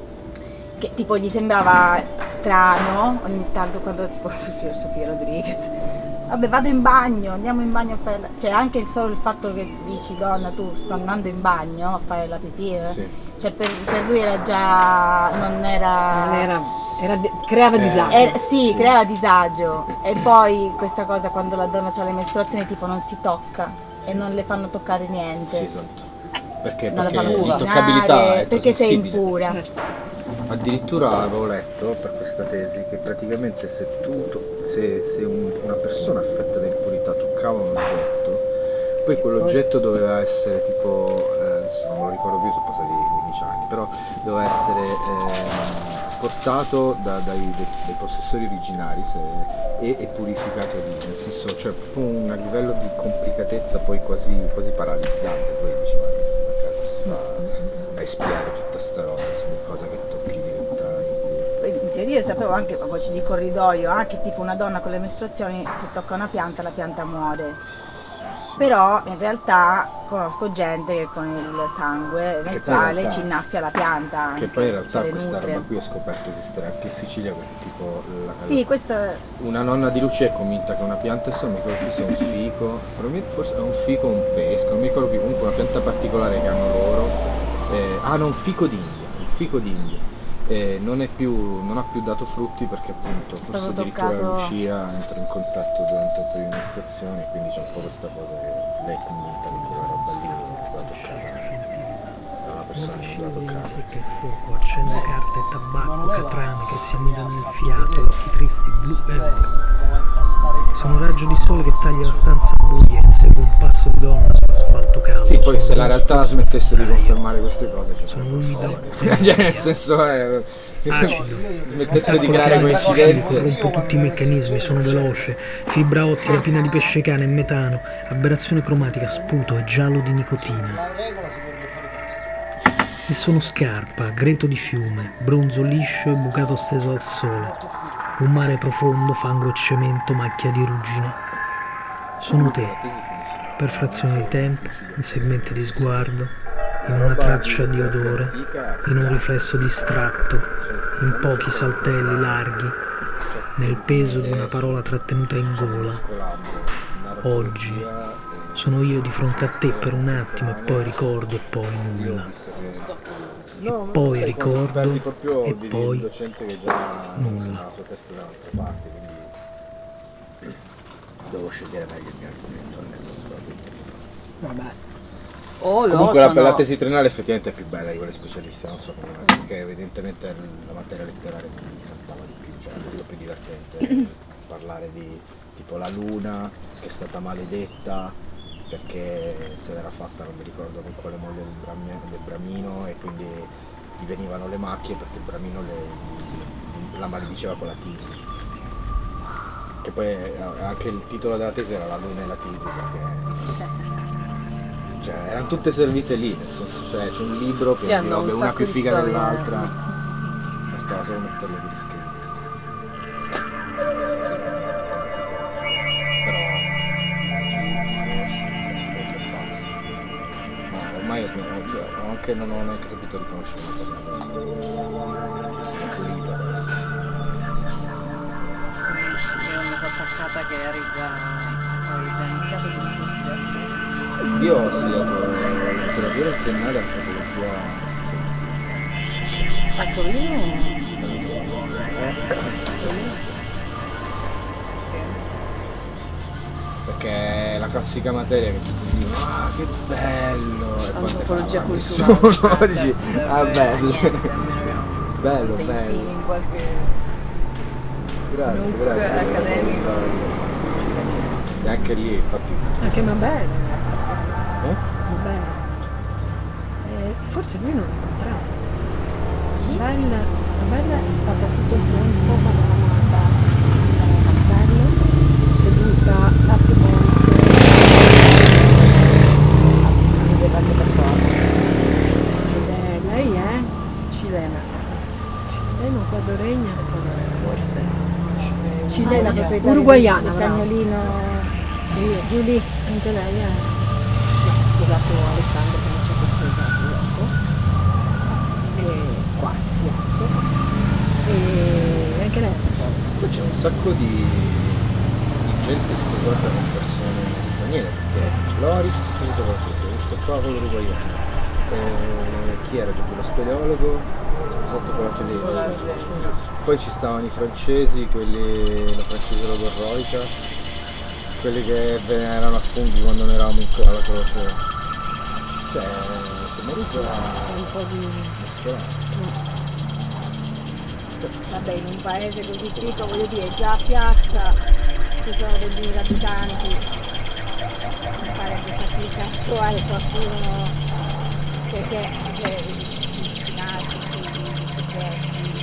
che tipo gli sembrava strano ogni tanto quando tipo Sofia Rodriguez vabbè vado in bagno, andiamo in bagno a fare la... cioè anche il solo il fatto che dici donna tu sto andando in bagno a fare la pipì, eh? Sì. Cioè per, per lui era già, non era... Non era, era creava disagio. Eh, sì, creava disagio. E poi questa cosa quando la donna ha le mestruazioni tipo non si tocca e non le fanno toccare niente. Sì, esatto. Perché, Non la perché fanno l'intoccabilità è perché sei trasmissibile. impura. Addirittura avevo letto per questa tesi che praticamente se tu to- se, se un- una persona affetta da impurità toccava un oggetto, poi quell'oggetto doveva essere tipo, eh, adesso non me lo ricordo più, sono passati quindici anni, però doveva essere eh, portato da- dai, dei, dei possessori originari se- e, e purificato lì, nel senso, cioè proprio un a livello di complicatezza poi quasi, quasi paralizzante, poi dici ma come cazzo si fa a espiare tutta sta roba, se ogni cosa che tocchi diventa impuro. In teoria io sapevo anche a voce di corridoio, anche tipo una donna con le mestruazioni se tocca una pianta la pianta muore. Però in realtà conosco gente che con il sangue mestruale realtà- ci innaffia la pianta anche, Che poi in realtà cioè le questa nutre. roba qui ho scoperto esistere anche in Sicilia, perché tipo la, Sì, questo è... una nonna di Lucia è convinta che una pianta, adesso non mi ricordo più se è un fico, però mi- forse è un fico o un pesco, non mi ricordo più, comunque una pianta particolare che hanno loro, eh, ah no, un fico d'India, un fico d'India. Eh, non, è più, non ha più dato frutti perché appunto forse stato addirittura toccato- Lucia entra in contatto durante il periodo di amministrazione, quindi c'è un po' questa cosa che lei è convinta che quella roba lì è stata toccata da una persona che non doveva toccare. Secca il fuoco, accende carta e tabacco, catrame che si annidano nel fiato, occhi tristi, blu e oro. Sono un raggio di sole che taglia la stanza buia, insegue un passo di donna sull'asfalto caldo. Sì, poi Sono se la uno realtà spesso smettesse di febbraio. confermare queste cose ci Sono sarebbe un umido, fuori. Cioè nel senso eh, acido, smettesse di Quello creare che coincidenze. corrompo tutti i meccanismi, sono veloce, fibra ottica piena di pesce cane e metano, aberrazione cromatica, sputo e giallo di nicotina. E sono scarpa, greto di fiume, bronzo liscio e bucato steso al sole. Un mare profondo, fango e cemento, macchia di ruggine. Sono te, per frazioni di tempo, in segmenti di sguardo, in una traccia di odore, in un riflesso distratto, in pochi saltelli larghi, nel peso di una parola trattenuta in gola. Oggi sono io di fronte a te per un attimo e poi ricordo e poi nulla. E poi ricordo e poi nulla. La sua testa dall'altra parte, quindi devo scegliere meglio il mio argomento almeno. Vabbè. Oh, lo Comunque la, sono- la tesi triennale effettivamente è più bella di quelle specialiste, non so come mai, perché evidentemente la materia letteraria mi saltava di più, cioè è molto più divertente parlare di tipo la luna che è stata maledetta perché se l'era fatta non mi ricordo con quale moglie del, Bramia- del Bramino e quindi gli venivano le macchie perché il Bramino le, la malediceva con la tisi. Che poi eh, anche il titolo della tesi era La luna e la tisi perché cioè erano tutte servite lì, nel senso cioè c'è un libro Sì, pieno di hanno un robe, una sacco più di figa storie. dell'altra, bastava solo metterlo di scritto. No, ormai ho smesso, ho anche, non ho neanche saputo riconoscere una cosa. Sono pulito adesso. Io mi sono attaccata che eri già, avevi già iniziato con questi argomenti. Io ho studiato letteratura e triennale e antropologia specialistica. A Torino? Eh? A Torino? Perché è la classica materia che tutti dicono ah che bello e poi te Antropologia fa culturale. nessuno dici vabbè sì. bello Dei bello fili in qualche grazie nucleo grazie accademico. e anche lì infatti Anche ma bene. eh? Va bene. Eh, forse lui non l'ha incontrato. Bella, bella è stata tutto pronto quando eravamo andati al castello, seduta la più volte a vedere le performance. Ed è, lei è cilena. Cilena, ecuadoregna. Forse. Cilena, Ah, proprietaria uruguayana. del brava. cagnolino. Sì, Giulia, anche lei è. Scusate Alessandro che non c'è questo dopo. E qua, bianco. E anche lei. poi c'è un sacco di, di gente sposata con persone straniere, perché Loris sposato con tutti, questo qua con l'uruguaiano, eh, chi era già quello speleologo sposato con la tedesca, poi ci stavano i francesi, quelli, la francese logorroica, quelli che erano a funghi quando noi eravamo in alla croce, cioè c'è mezza un po' di mescolanza. Vabbè, in un paese così piccolo, voglio dire, già a Piazza ci sono ventimila abitanti, mi farebbe fatica a trovare qualcuno che, che se ci, ci nasce, ci vivi, ci cresci,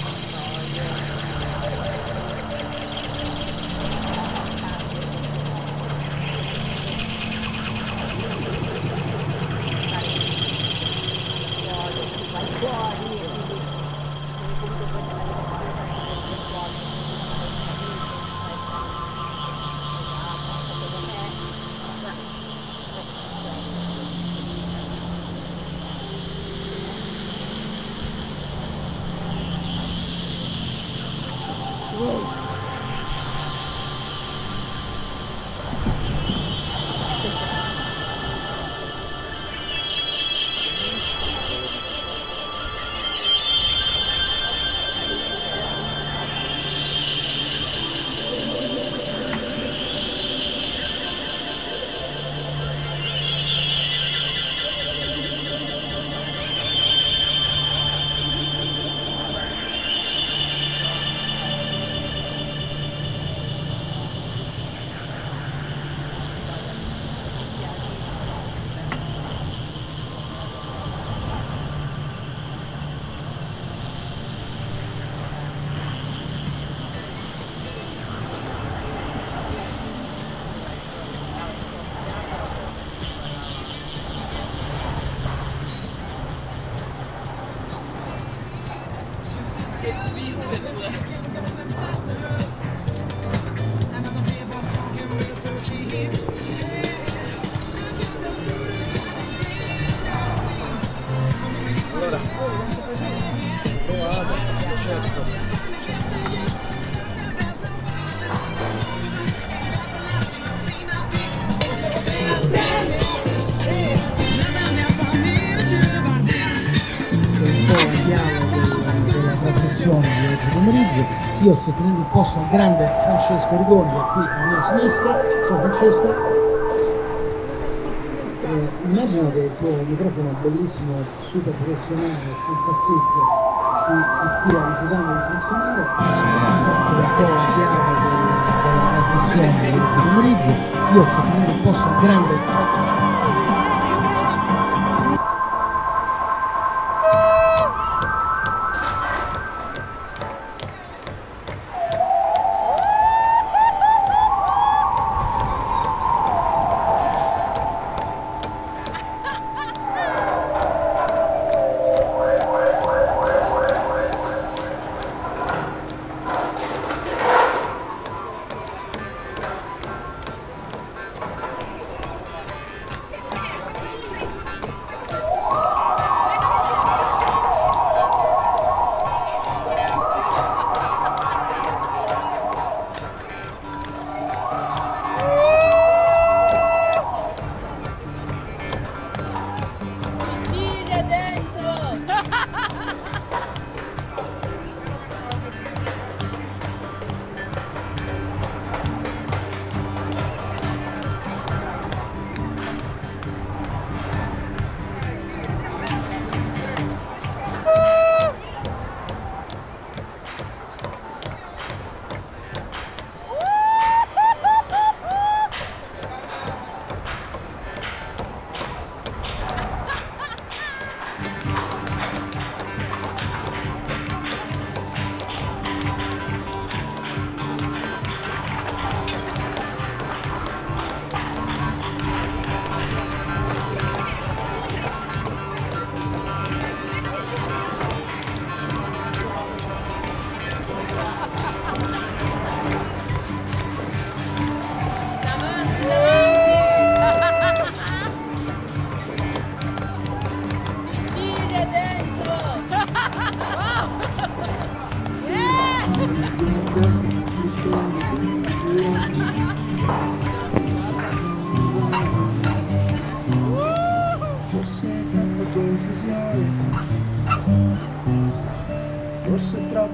Io sto tenendo il posto al grande Francesco Rigoni, che è qui alla mia sinistra. Ciao Francesco. Eh, immagino che il tuo microfono bellissimo, super professionale, fantastico, si, si stia rifiutando di funzionare. È un po' la chiave del, della trasmissione di oggi pomeriggio. Io sto tenendo il posto al grande Francesco.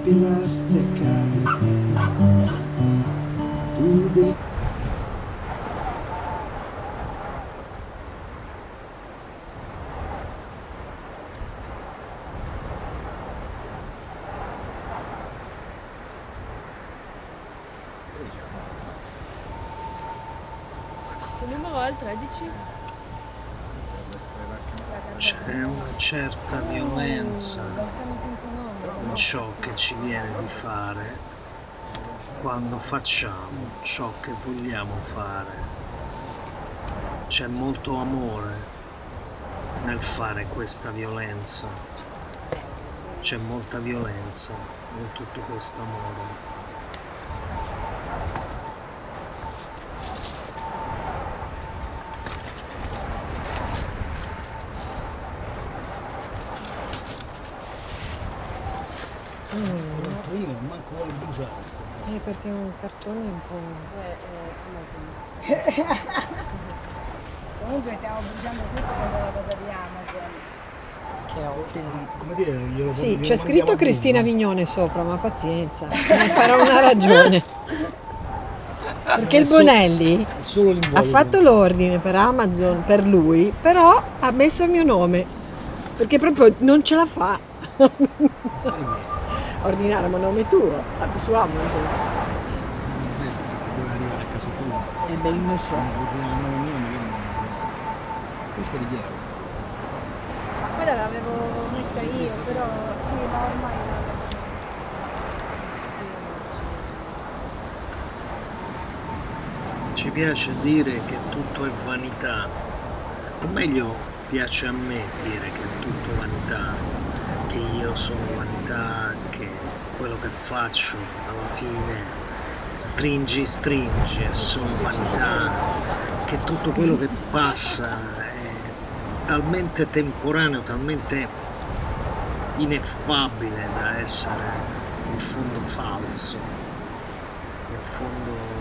pila steccata. Tu devi... Che numero è il tredici? C'è una certa violenza in ciò che ci viene di fare quando facciamo ciò che vogliamo fare. C'è molto amore nel fare questa violenza. C'è molta violenza in tutto questo amore. Mm. Io manco vuole bruciarsi. Eh, perché un cartone è un po'... Eh, eh, Amazon. Comunque stiamo bruciando tutto con la cosa di Amazon. Come dire, glielo Sì, glielo c'è scritto mandiamo Cristina a Vignone sopra, ma pazienza, ne farà una ragione. Perché il Bonelli ha fatto l'ordine per Amazon per lui, però ha messo il mio nome, perché proprio non ce la fa. Ordinare un nome tuo su Amazon. Deve arrivare a casa tua. E beh, non so. Questa è di chi era questa? Ma quella l'avevo messa io, però sì, ma ormai Ci piace dire che tutto è vanità, o meglio piace a me dire che tutto è vanità, che io sono vanità, che quello che faccio alla fine stringi stringi e sono vanità, che tutto quello che passa è talmente temporaneo, talmente ineffabile da essere in fondo falso, in fondo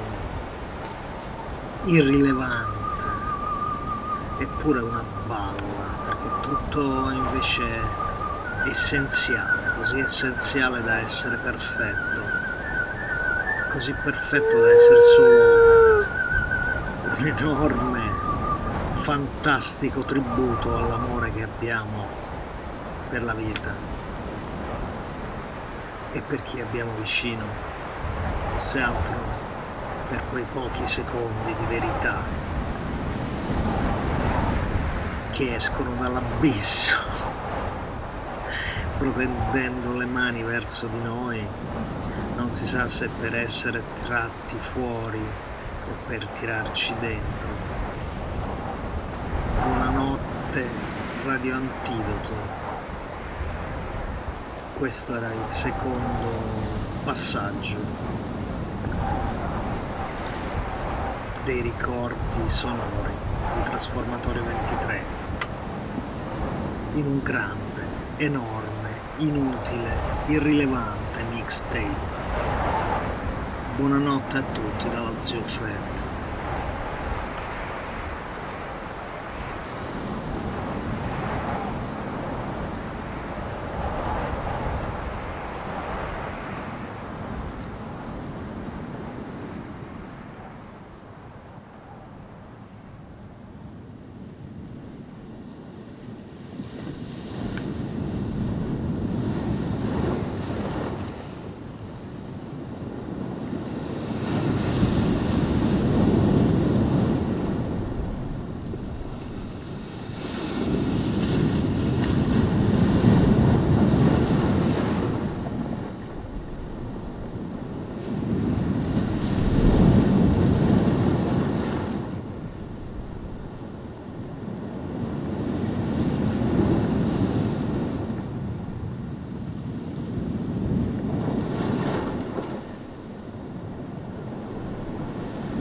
irrilevante, eppure una balla, perché tutto invece è essenziale, così essenziale da essere perfetto, così perfetto da essere solo un enorme, fantastico tributo all'amore che abbiamo per la vita e per chi abbiamo vicino, se altro per quei pochi secondi di verità che escono dall'abisso protendendo le mani verso di noi, non si sa se per essere tratti fuori o per tirarci dentro. Buonanotte, Radio Antidoto. Questo era il secondo passaggio dei ricordi sonori di Trasformatore ventitré in un grande, enorme, inutile, irrilevante mixtape. Buonanotte a tutti dallo Zio Fred.